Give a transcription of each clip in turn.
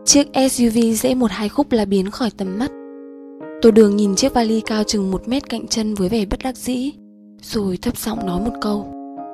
Chiếc SUV rẽ một hai khúc là biến khỏi tầm mắt. Tô Đường nhìn chiếc vali cao chừng 1 mét cạnh chân với vẻ bất đắc dĩ, rồi thấp giọng nói một câu: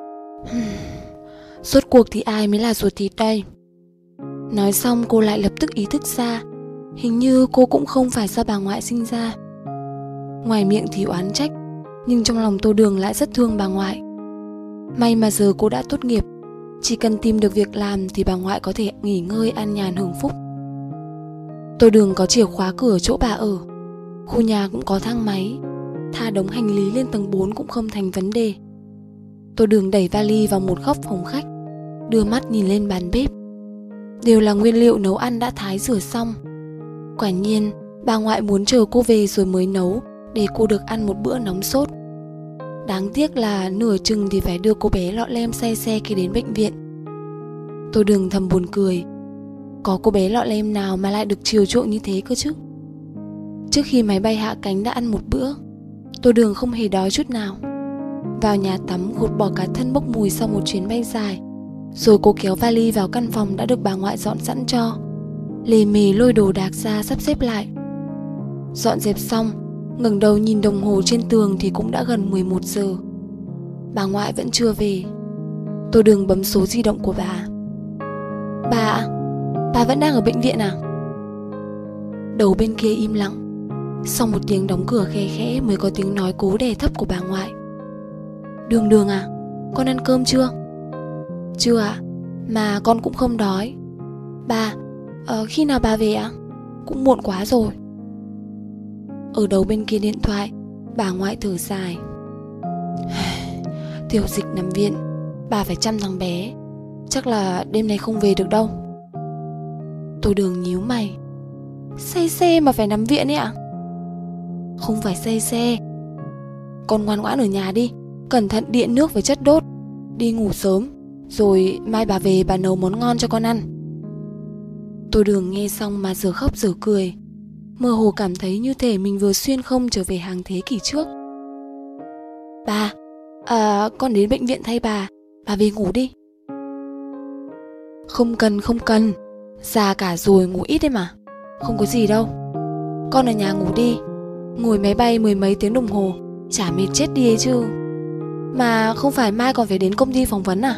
Rốt cuộc thì ai mới là ruột thịt đây? Nói xong cô lại lập tức ý thức ra, hình như cô cũng không phải do bà ngoại sinh ra. Ngoài miệng thì oán trách, nhưng trong lòng Tô Đường lại rất thương bà ngoại. May mà giờ cô đã tốt nghiệp, chỉ cần tìm được việc làm thì bà ngoại có thể nghỉ ngơi an nhàn hưởng phúc. Tô Đường có chìa khóa cửa chỗ bà ở, khu nhà cũng có thang máy, thả đống hành lý lên tầng 4 cũng không thành vấn đề. Tô Đường đẩy vali vào một góc phòng khách, đưa mắt nhìn lên bàn bếp. Đều là nguyên liệu nấu ăn đã thái rửa xong. Quả nhiên bà ngoại muốn chờ cô về rồi mới nấu, để cô được ăn một bữa nóng sốt. Đáng tiếc là nửa chừng thì phải đưa cô bé lọ lem say xe kia đến bệnh viện. Tô Đường thầm buồn cười, có cô bé lọ lem nào mà lại được chiều chuộng như thế cơ chứ. Trước khi máy bay hạ cánh đã ăn một bữa, Tô Đường không hề đói chút nào. Vào nhà tắm gột bỏ cả thân bốc mùi sau một chuyến bay dài, rồi cô kéo vali vào căn phòng đã được bà ngoại dọn sẵn cho, lề mề lôi đồ đạc ra sắp xếp lại. Dọn dẹp xong, ngẩng đầu nhìn đồng hồ trên tường thì cũng đã gần 11 giờ. Bà ngoại vẫn chưa về. Tô Đường bấm số di động của bà. Bà ạ, bà vẫn đang ở bệnh viện à? Đầu bên kia im lặng. Sau một tiếng đóng cửa khe khẽ mới có tiếng nói cố đè thấp của bà ngoại. Đường Đường à, con ăn cơm chưa? Chưa ạ, mà con cũng không đói. Bà, khi nào bà về ạ? Cũng muộn quá rồi. Ở đầu bên kia điện thoại, bà ngoại thở dài. Tiểu Dịch nằm viện, bà phải chăm thằng bé, chắc là đêm nay không về được đâu. Tô Đường nhíu mày. Say xe mà phải nằm viện ấy ạ? Không phải say xe. Con ngoan ngoãn ở nhà đi, cẩn thận điện nước với chất đốt, đi ngủ sớm, rồi mai bà về bà nấu món ngon cho con ăn. Tô Đường nghe xong mà giờ khóc giờ cười, mơ hồ cảm thấy như thể mình vừa xuyên không trở về hàng thế kỷ trước. Bà, con đến bệnh viện thay bà về ngủ đi. Không cần, già cả rồi ngủ ít đấy mà, không có gì đâu. Con ở nhà ngủ đi, ngồi máy bay 10 mấy tiếng đồng hồ, chả mệt chết đi ấy chứ. Mà không phải mai còn phải đến công ty phỏng vấn à?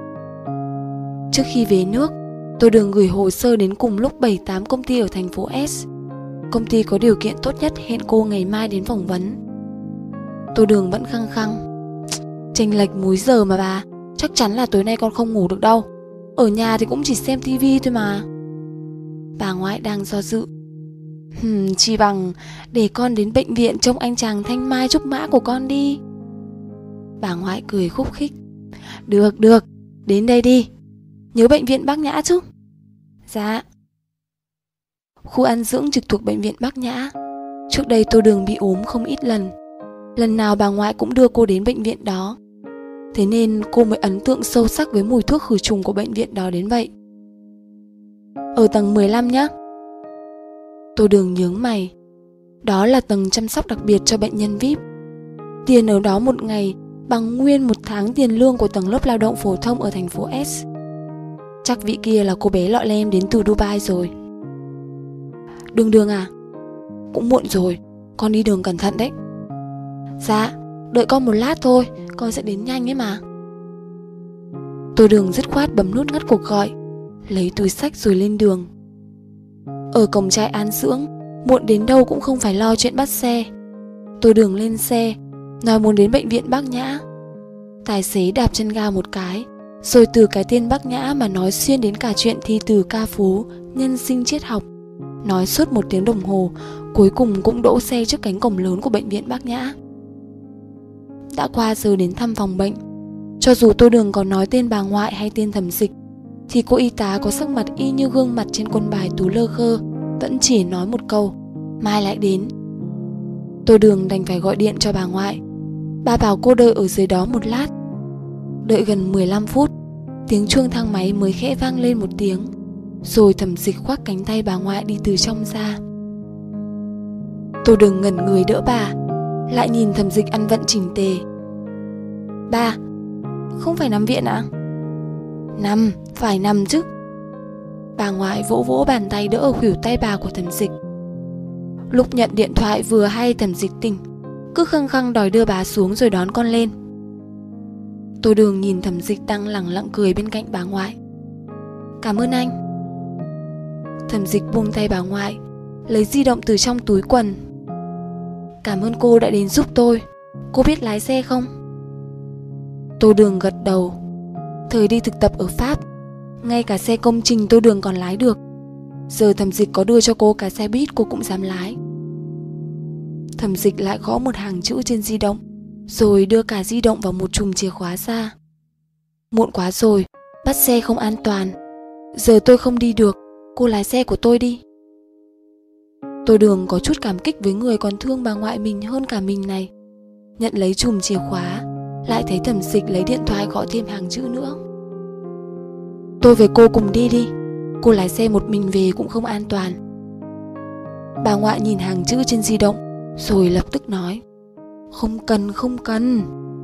Trước khi về nước, Tô Đường gửi hồ sơ đến cùng lúc 7-8 công ty ở thành phố S. Công ty có điều kiện tốt nhất hẹn cô ngày mai đến phỏng vấn. Tô Đường vẫn khăng khăng. Chênh lệch múi giờ mà bà, chắc chắn là tối nay con không ngủ được đâu. Ở nhà thì cũng chỉ xem tivi thôi mà. Bà ngoại đang do dự. Chỉ bằng để con đến bệnh viện trông anh chàng thanh mai trúc mã của con đi. Bà ngoại cười khúc khích. Được, đến đây đi. Nhớ bệnh viện Bác Nhã chứ? Dạ. Khu ăn dưỡng trực thuộc bệnh viện Bác Nhã. Trước đây Tô Đường bị ốm không ít lần. Lần nào bà ngoại cũng đưa cô đến bệnh viện đó. Thế nên cô mới ấn tượng sâu sắc với mùi thuốc khử trùng của bệnh viện đó đến vậy. Ở tầng 15 nhá. Tô Đường nhướng mày. Đó là tầng chăm sóc đặc biệt cho bệnh nhân VIP. Tiền ở đó một ngày bằng nguyên 1 tháng tiền lương của tầng lớp lao động phổ thông ở thành phố S. Chắc vị kia là cô bé lọ lem đến từ Dubai rồi. Đường à, cũng muộn rồi, con đi đường cẩn thận đấy. Dạ, đợi con một lát thôi, con sẽ đến nhanh ấy mà. Tô Đường dứt khoát bấm nút ngắt cuộc gọi, lấy túi xách rồi lên đường. Ở cổng trại an dưỡng, muộn đến đâu cũng không phải lo chuyện bắt xe. Tô Đường lên xe, nói muốn đến bệnh viện Bác Nhã. Tài xế đạp chân ga một cái, rồi từ cái tên Bác Nhã mà nói xuyên đến cả chuyện thi từ ca phú, nhân sinh triết học. Nói suốt 1 tiếng đồng hồ, cuối cùng cũng đỗ xe trước cánh cổng lớn của bệnh viện Bác Nhã. Đã qua giờ đến thăm phòng bệnh. Cho dù Tô Đường có nói tên bà ngoại hay tên thẩm dịch, thì cô y tá có sắc mặt y như gương mặt trên quân bài Tú Lơ Khơ, vẫn chỉ nói một câu: mai lại đến. Tô Đường đành phải gọi điện cho bà ngoại. Bà bảo cô đợi ở dưới đó một lát. Đợi gần 15 phút, tiếng chuông thang máy mới khẽ vang lên 1 tiếng. Rồi thẩm dịch khoác cánh tay bà ngoại đi từ trong ra. Tô Đường ngẩn người đỡ bà, lại nhìn thẩm dịch ăn vận chỉnh tề. Bà, không phải nằm viện à? Phải nằm chứ. Bà ngoại vỗ vỗ bàn tay đỡ ở khuỷu tay bà của Thẩm Dịch. Lúc nhận điện thoại vừa hay Thẩm Dịch tỉnh, cứ khăng khăng đòi đưa bà xuống rồi đón con lên. Tô Đường nhìn Thẩm Dịch đang lẳng lặng cười bên cạnh bà ngoại. Cảm ơn anh. Thẩm Dịch buông tay bà ngoại, lấy di động từ trong túi quần. Cảm ơn cô đã đến giúp tôi. Cô biết lái xe không? Tô Đường gật đầu. Thời đi thực tập ở Pháp, ngay cả xe công trình Tô Đường còn lái được. Giờ Thẩm Dịch có đưa cho cô cả xe buýt cô cũng dám lái. Thẩm Dịch lại gõ một hàng chữ trên di động, rồi đưa cả di động vào một chùm chìa khóa ra. Muộn quá rồi, bắt xe không an toàn. Giờ tôi không đi được, cô lái xe của tôi đi. Tô Đường có chút cảm kích với người còn thương bà ngoại mình hơn cả mình này. Nhận lấy chùm chìa khóa, lại thấy Thẩm Dịch lấy điện thoại gõ thêm hàng chữ nữa. Tôi với cô cùng đi đi, cô lái xe một mình về cũng không an toàn. Bà ngoại nhìn hàng chữ trên di động, rồi lập tức nói, không cần.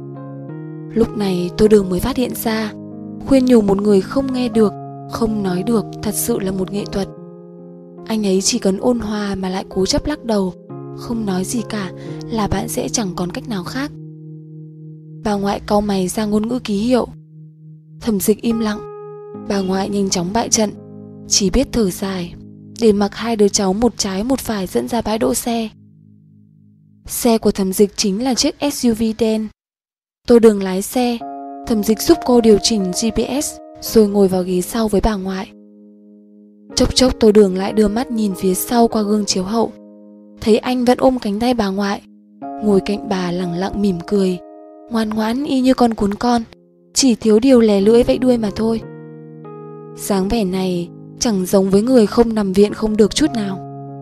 Lúc này Tô Đường mới phát hiện ra, khuyên nhủ một người không nghe được, không nói được thật sự là một nghệ thuật. Anh ấy chỉ cần ôn hòa mà lại cố chấp lắc đầu, không nói gì cả là bạn sẽ chẳng còn cách nào khác. Bà ngoại cau mày ra ngôn ngữ ký hiệu. Thẩm Dịch im lặng. Bà ngoại nhanh chóng bại trận, chỉ biết thở dài, để mặc hai đứa cháu một trái một phải dẫn ra bãi đỗ xe. Xe của Thẩm Dịch chính là chiếc SUV đen. Tô Đường lái xe, Thẩm Dịch giúp cô điều chỉnh GPS, rồi ngồi vào ghế sau với bà ngoại. Chốc chốc Tô Đường lại đưa mắt nhìn phía sau qua gương chiếu hậu, thấy anh vẫn ôm cánh tay bà ngoại, ngồi cạnh bà lẳng lặng mỉm cười, ngoan ngoãn y như con cún con, chỉ thiếu điều lè lưỡi vẫy đuôi mà thôi. Dáng vẻ này chẳng giống với người không nằm viện không được chút nào.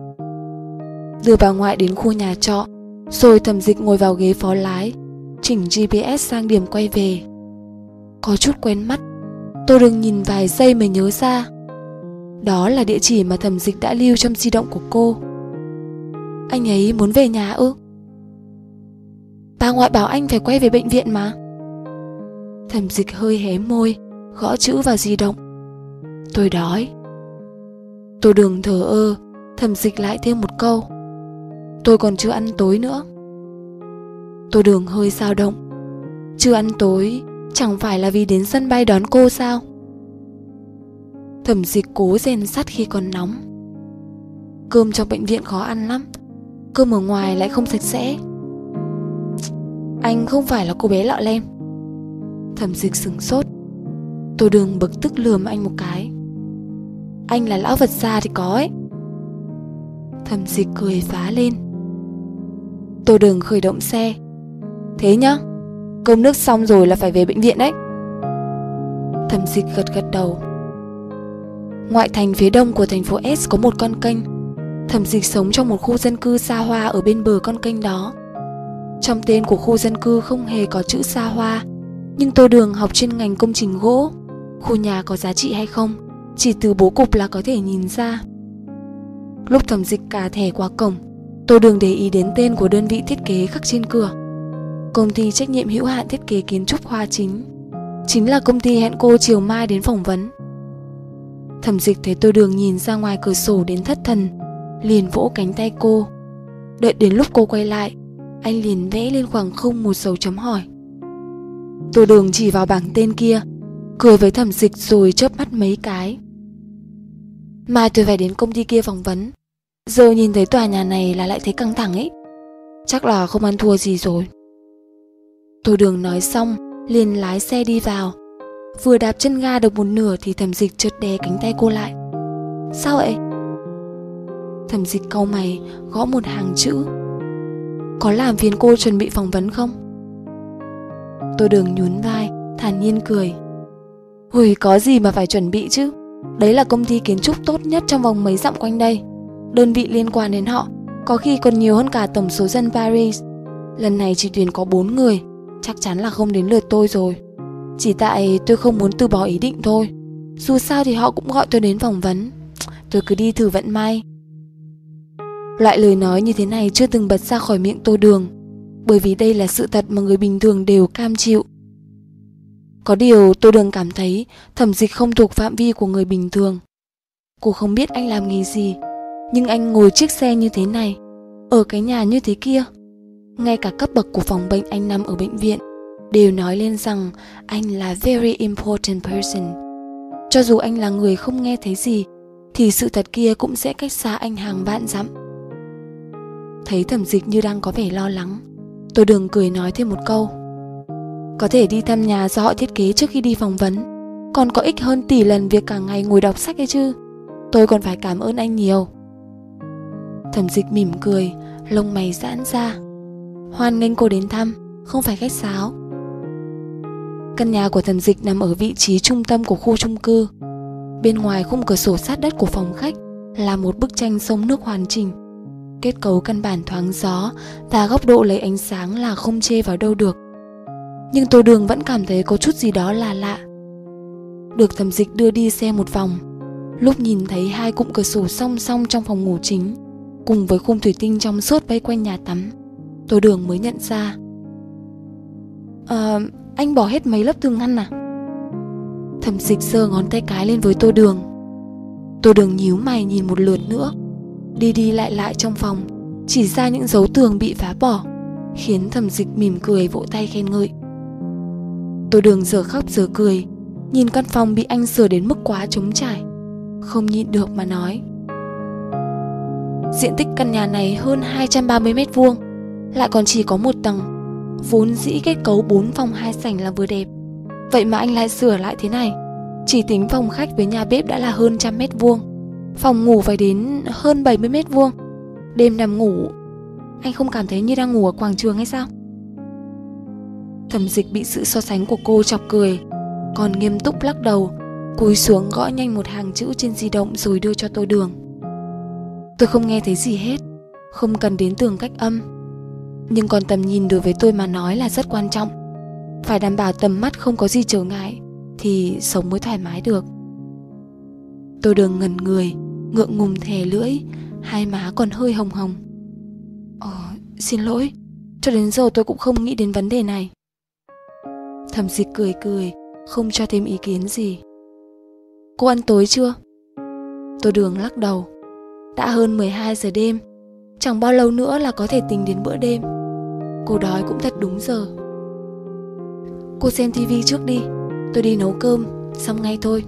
Đưa bà ngoại đến khu nhà trọ, rồi Thẩm Dịch ngồi vào ghế phó lái, chỉnh GPS sang điểm quay về. Có chút quen mắt, Tô Đường nhìn vài giây mới nhớ ra. Đó là địa chỉ mà Thẩm Dịch đã lưu trong di động của cô. Anh ấy muốn về nhà ư? Bà ngoại bảo anh phải quay về bệnh viện mà. Thẩm Dịch hơi hé môi, gõ chữ vào di động. Tôi đói. Tô Đường thờ ơ. Thẩm Dịch lại thêm một câu, tôi còn chưa ăn tối nữa. Tô Đường hơi dao động. Chưa ăn tối chẳng phải là vì đến sân bay đón cô sao? Thẩm Dịch cố rèn sắt khi còn nóng. Cơm trong bệnh viện khó ăn lắm, cơm ở ngoài lại không sạch sẽ. Anh không phải là cô bé lọ lem. Thẩm Dịch sửng sốt. Tô Đường bực tức lườm anh một cái. Anh là lão vật già thì có ấy. Thẩm Dịch cười phá lên. Tô Đường khởi động xe. Thế nhá, cơm nước xong rồi là phải về bệnh viện đấy. Thẩm Dịch gật đầu. Ngoại thành phía đông của thành phố S có một con kênh. Thẩm Dịch sống trong một khu dân cư xa hoa ở bên bờ con kênh đó. Trong tên của khu dân cư không hề có chữ xa hoa, nhưng Tô Đường học chuyên ngành công trình gỗ, khu nhà có giá trị hay không chỉ từ bố cục là có thể nhìn ra. Lúc Thẩm Dịch cà thẻ qua cổng, Tô Đường để ý đến tên của đơn vị thiết kế khắc trên cửa. Công ty trách nhiệm hữu hạn thiết kế kiến trúc Hoa chính là công ty hẹn cô chiều mai đến phỏng vấn. Thẩm Dịch thấy Tô Đường nhìn ra ngoài cửa sổ đến thất thần, liền vỗ cánh tay cô. Đợi đến lúc cô quay lại, anh liền vẽ lên khoảng không một dấu chấm hỏi. Tô Đường chỉ vào bảng tên kia, cười với Thẩm Dịch rồi chớp mắt mấy cái. Mai tôi phải đến công ty kia phỏng vấn. Giờ nhìn thấy tòa nhà này là lại thấy căng thẳng ấy. Chắc là không ăn thua gì rồi. Tô Đường nói xong liền lái xe đi vào. Vừa đạp chân ga được một nửa thì Thẩm Dịch chợt đè cánh tay cô lại. Sao vậy? Thẩm Dịch cau mày gõ một hàng chữ. Có làm phiền cô chuẩn bị phỏng vấn không? Tô Đường nhún vai, thản nhiên cười. Ui, có gì mà phải chuẩn bị chứ. Đấy là công ty kiến trúc tốt nhất trong vòng mấy dặm quanh đây. Đơn vị liên quan đến họ có khi còn nhiều hơn cả tổng số dân Paris. Lần này chỉ tuyển có 4 người, chắc chắn là không đến lượt tôi rồi. Chỉ tại tôi không muốn từ bỏ ý định thôi. Dù sao thì họ cũng gọi tôi đến phỏng vấn. Tôi cứ đi thử vận may. Loại lời nói như thế này chưa từng bật ra khỏi miệng Tô Đường, bởi vì đây là sự thật mà người bình thường đều cam chịu. Có điều Tô Đường cảm thấy Thẩm Dịch không thuộc phạm vi của người bình thường. Cô không biết anh làm nghề gì, nhưng anh ngồi chiếc xe như thế này, ở cái nhà như thế kia. Ngay cả cấp bậc của phòng bệnh anh nằm ở bệnh viện đều nói lên rằng anh là very important person. Cho dù anh là người không nghe thấy gì, thì sự thật kia cũng sẽ cách xa anh hàng vạn dặm. Thấy Thẩm Dịch như đang có vẻ lo lắng, Tô Đường cười nói thêm một câu. Có thể đi thăm nhà do họ thiết kế trước khi đi phỏng vấn, còn có ích hơn tỷ lần việc cả ngày ngồi đọc sách ấy chứ. Tôi còn phải cảm ơn anh nhiều. Thẩm Dịch mỉm cười, lông mày giãn ra. Hoan nghênh cô đến thăm, không phải khách sáo. Căn nhà của Thẩm Dịch nằm ở vị trí trung tâm của khu chung cư. Bên ngoài khung cửa sổ sát đất của phòng khách là một bức tranh sông nước hoàn chỉnh. Kết cấu căn bản thoáng gió và góc độ lấy ánh sáng là không chê vào đâu được. Nhưng Tô Đường vẫn cảm thấy có chút gì đó là lạ. Được Thẩm Dịch đưa đi xe một vòng, lúc nhìn thấy hai cụm cửa sổ song song trong phòng ngủ chính, cùng với khung thủy tinh trong suốt vây quanh nhà tắm, Tô Đường mới nhận ra. Anh bỏ hết mấy lớp tường ngăn à? Thẩm Dịch giơ ngón tay cái lên với Tô Đường. Tô Đường nhíu mày nhìn một lượt nữa, đi lại trong phòng, chỉ ra những dấu tường bị phá bỏ, khiến Thẩm Dịch mỉm cười vỗ tay khen ngợi. Tô Đường giờ khóc giờ cười, nhìn căn phòng bị anh sửa đến mức quá trống trải, không nhịn được mà nói. Diện tích căn nhà này hơn 230 mét vuông, lại còn chỉ có một tầng, vốn dĩ kết cấu 4 phòng 2 sảnh là vừa đẹp. Vậy mà anh lại sửa lại thế này. Chỉ tính phòng khách với nhà bếp đã là hơn 100 mét vuông, phòng ngủ phải đến hơn 70 mét vuông. Đêm nằm ngủ, anh không cảm thấy như đang ngủ ở quảng trường hay sao? Thẩm Dịch bị sự so sánh của cô chọc cười, còn nghiêm túc lắc đầu, cúi xuống gõ nhanh một hàng chữ trên di động rồi đưa cho Tô Đường. Tôi không nghe thấy gì hết, không cần đến tường cách âm. Nhưng còn tầm nhìn đối với tôi mà nói là rất quan trọng. Phải đảm bảo tầm mắt không có gì trở ngại thì sống mới thoải mái được. Tô Đường ngẩn người, ngượng ngùng thè lưỡi, hai má còn hơi hồng hồng. Xin lỗi, cho đến giờ tôi cũng không nghĩ đến vấn đề này. Thẩm Dịch cười, không cho thêm ý kiến gì. Cô ăn tối chưa? Tô Đường lắc đầu. Đã hơn 12 giờ đêm, chẳng bao lâu nữa là có thể tính đến bữa đêm. Cô đói cũng thật đúng giờ. Cô xem tivi trước đi, tôi đi nấu cơm, xong ngay thôi.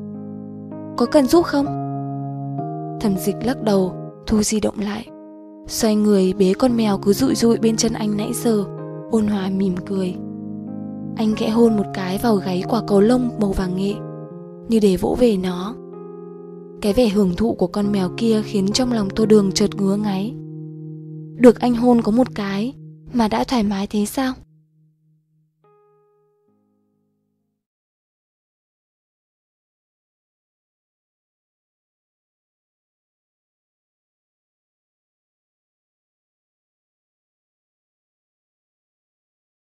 Có cần giúp không? Thẩm Dịch lắc đầu, thu di động lại, xoay người bế con mèo cứ dụi dụi bên chân anh nãy giờ, ôn hòa mỉm cười. Anh khẽ hôn một cái vào gáy quả cầu lông màu vàng nghệ, như để vỗ về nó. Cái vẻ hưởng thụ của con mèo kia khiến trong lòng Tô Đường chợt ngứa ngáy. Được anh hôn có một cái mà đã thoải mái thế sao?